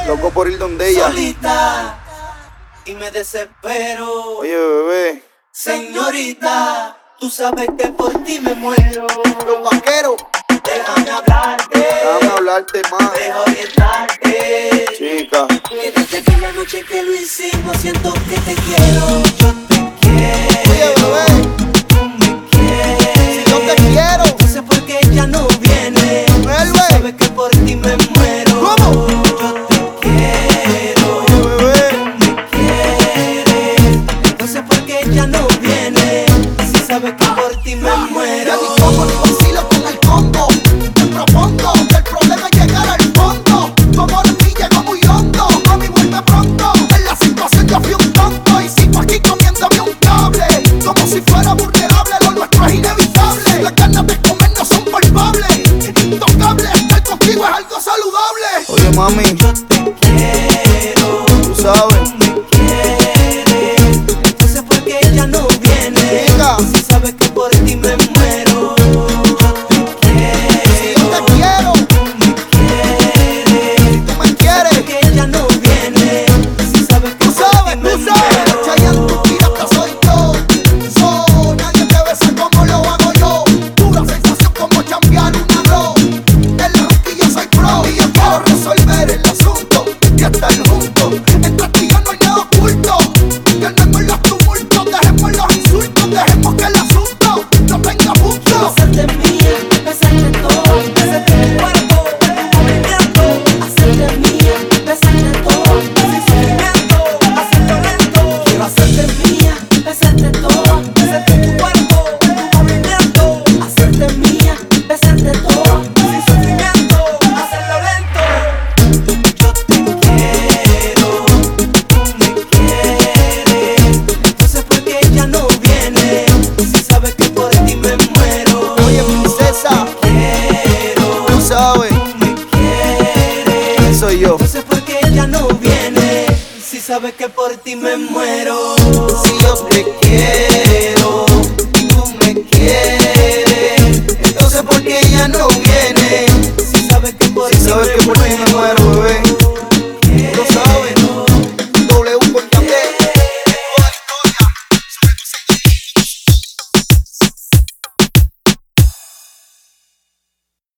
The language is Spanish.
Loco por ir donde ella. Solita y me desespero. Oye, bebé. Señorita, tú sabes que por ti me muero. Los vaqueros. Déjame hablarte. Déjame hablarte más. Deja orientarte. Chica. Que desde aquella noche que lo hicimos siento que te quiero. Yo te quiero. Oye, bebé. Tú me quieres. Si yo te quiero. No sé por qué ella no viene. Vuelve. Si sabes que por ti me muero. ¿Cómo? Yo te quiero. Oye, bebé. Tú me quieres. No sé por qué ella no viene. Si sabes que por ti me muero. Ya ni como ni vacilo con el combo. Te propongo que el problema es llegar al fondo. Tu amor en mí llegó muy hondo. Mami, vuelve pronto. En la situación yo fui un tonto. Y sigo aquí comiéndome un cable. Como si fuera vulnerable, lo nuestro es inevitable. Las ganas de comer no son palpables. Intocable, estar contigo es algo saludable. Oye, mami. Yo te quiero. Tú sabes. Tú me quieres. No sé por qué ella no viene. Chica. Si sabes que por ti me muero. Yo te quiero. Yo te quiero. Tú me quieres. Tú me quieres. Porque ella no viene. Si sabes que Tú por sabes, ti me tú sabes. muero. Chayanne, tu pirata soy yo. Nadie te besa como lo hago yo. Pura sensación como chambear un arroz. En la yo soy pro. Y yo quiero resolver el asunto y estar juntos. Entre ti y yo no hay nada oculto. Calmemos los tumultos, dejemos los insultos. Dejemos que el asunto no tenga punto. Hacerte mía, besarte todo, besarte tu cuerpo, tu movimiento. Hacerte mía, besarte todo, sin sufrimiento, hacerlo lento. Quiero hacerte mía, besarte todo, besarte tu cuerpo, tu movimiento. Hacerte mía, besarte todo, sin sufrimiento, hacerlo lento. Yo te quiero, tú me quieres. No sé por qué ella no viene, si sabes que por ti me muero. Oye, princesa. Quiero, Tú sabes. tú me quieres. Soy yo. No sé por qué ella no viene, si sabes que por ti me muero. Si yo te quiero. Tú me quieres. Entonces, ¿por qué ella no viene? Si sabes que por Si ti sabes me que por ti me muero, bebé.